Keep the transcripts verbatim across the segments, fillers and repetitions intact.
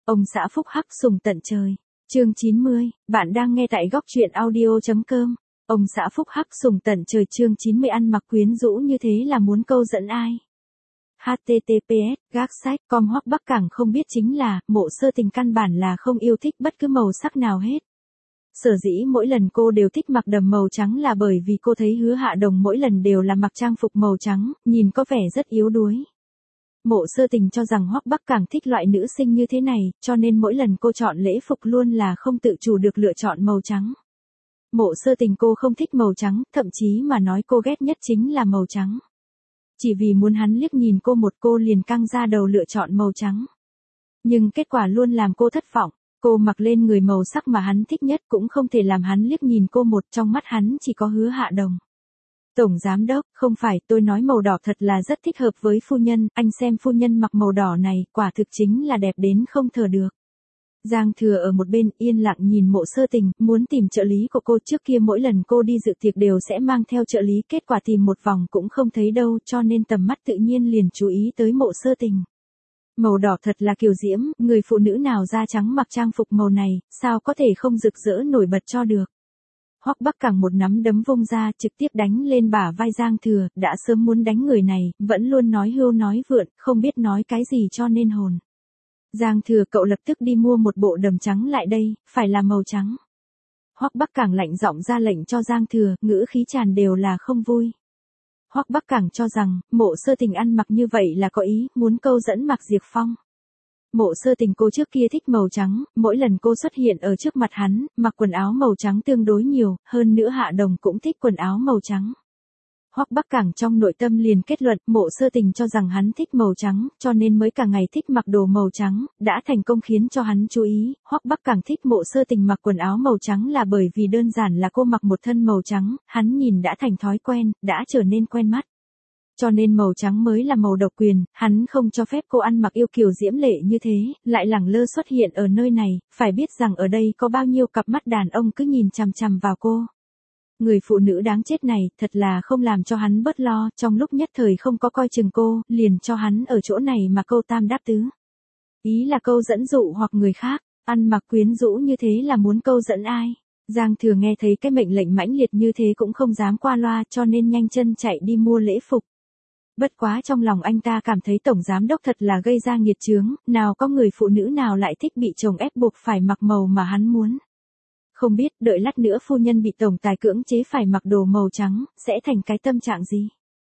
Ông xã phúc hắc sùng tận trời. Chương chín mươi, bạn đang nghe tại góc truyện audio.com. Ông xã phúc hắc sùng tận trời chương chín mươi ăn mặc quyến rũ như thế là muốn câu dẫn ai? H T T P S, gác sách, com Hoắc Bắc Cảng không biết chính là, Mộ Sơ Tình căn bản là không yêu thích bất cứ màu sắc nào hết. Sở dĩ mỗi lần cô đều thích mặc đầm màu trắng là bởi vì cô thấy Hứa Hạ Đồng mỗi lần đều là mặc trang phục màu trắng, nhìn có vẻ rất yếu đuối. Mộ Sơ Tình cho rằng Hoắc Bắc Cảng thích loại nữ sinh như thế này, cho nên mỗi lần cô chọn lễ phục luôn là không tự chủ được lựa chọn màu trắng. Mộ Sơ Tình cô không thích màu trắng, thậm chí mà nói cô ghét nhất chính là màu trắng. Chỉ vì muốn hắn liếc nhìn cô một cô liền căng ra đầu lựa chọn màu trắng. Nhưng kết quả luôn làm cô thất vọng, cô mặc lên người màu sắc mà hắn thích nhất cũng không thể làm hắn liếc nhìn cô một, trong mắt hắn chỉ có Hứa Hạ Đồng. Tổng giám đốc, không phải, tôi nói màu đỏ thật là rất thích hợp với phu nhân, anh xem phu nhân mặc màu đỏ này, quả thực chính là đẹp đến không thở được. Giang Thừa ở một bên yên lặng nhìn Mộ Sơ Tình, muốn tìm trợ lý của cô, trước kia mỗi lần cô đi dự tiệc đều sẽ mang theo trợ lý, kết quả tìm một vòng cũng không thấy đâu, cho nên tầm mắt tự nhiên liền chú ý tới Mộ Sơ Tình. Màu đỏ thật là kiều diễm, người phụ nữ nào da trắng mặc trang phục màu này, sao có thể không rực rỡ nổi bật cho được. Hoắc Bắc Cảng một nắm đấm vung ra trực tiếp đánh lên bả vai Giang Thừa, đã sớm muốn đánh người này, vẫn luôn nói hưu nói vượn, không biết nói cái gì cho nên hồn. Giang Thừa, cậu lập tức đi mua một bộ đầm trắng lại đây, phải là màu trắng. Hoắc Bắc Cảng lạnh giọng ra lệnh cho Giang Thừa, ngữ khí tràn đều là không vui. Hoắc Bắc Cảng cho rằng, Mộ Sơ Tình ăn mặc như vậy là có ý, muốn câu dẫn Mạc Diệp Phong. Mộ Sơ Tình cô trước kia thích màu trắng, mỗi lần cô xuất hiện ở trước mặt hắn, mặc quần áo màu trắng tương đối nhiều, hơn nữa Hạ Đồng cũng thích quần áo màu trắng. Hoắc Bắc Cảng trong nội tâm liền kết luận, Mộ Sơ Tình cho rằng hắn thích màu trắng, cho nên mới cả ngày thích mặc đồ màu trắng, đã thành công khiến cho hắn chú ý. Hoắc Bắc Cảng thích Mộ Sơ Tình mặc quần áo màu trắng là bởi vì đơn giản là cô mặc một thân màu trắng, hắn nhìn đã thành thói quen, đã trở nên quen mắt. Cho nên màu trắng mới là màu độc quyền, hắn không cho phép cô ăn mặc yêu kiều diễm lệ như thế, lại lẳng lơ xuất hiện ở nơi này, phải biết rằng ở đây có bao nhiêu cặp mắt đàn ông cứ nhìn chằm chằm vào cô. Người phụ nữ đáng chết này, thật là không làm cho hắn bớt lo, trong lúc nhất thời không có coi chừng cô, liền cho hắn ở chỗ này mà câu tam đáp tứ. Ý là câu dẫn dụ hoặc người khác, ăn mặc quyến rũ như thế là muốn câu dẫn ai. Giang Thừa nghe thấy cái mệnh lệnh mãnh liệt như thế cũng không dám qua loa cho nên nhanh chân chạy đi mua lễ phục. Bất quá trong lòng anh ta cảm thấy tổng giám đốc thật là gây ra nghiệt chướng, nào có người phụ nữ nào lại thích bị chồng ép buộc phải mặc màu mà hắn muốn. Không biết đợi lát nữa phu nhân bị tổng tài cưỡng chế phải mặc đồ màu trắng, sẽ thành cái tâm trạng gì?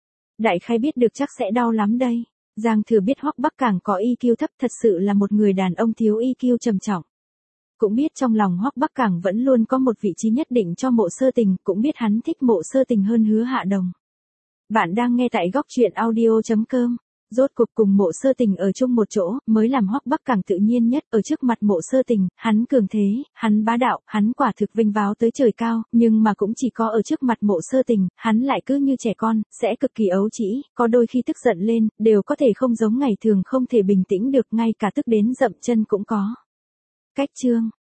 Đại khái biết được chắc sẽ đau lắm đây. Giang Thừa biết Hoắc Bắc Cảng có i kiu thấp, thật sự là một người đàn ông thiếu i kiu trầm trọng. Cũng biết trong lòng Hoắc Bắc Cảng vẫn luôn có một vị trí nhất định cho Mộ Sơ Tình, cũng biết hắn thích Mộ Sơ Tình hơn Hứa Hạ Đồng. Bạn đang nghe tại góc truyện audio.com. Rốt cuộc cùng Mộ Sơ Tình ở chung một chỗ, mới làm Hoắc Bắc Cảng tự nhiên nhất, ở trước mặt Mộ Sơ Tình, hắn cường thế, hắn bá đạo, hắn quả thực vinh váo tới trời cao, nhưng mà cũng chỉ có ở trước mặt Mộ Sơ Tình, hắn lại cứ như trẻ con, sẽ cực kỳ ấu trĩ, có đôi khi tức giận lên, đều có thể không giống ngày thường không thể bình tĩnh được, ngay cả tức đến dậm chân cũng có. Cách chương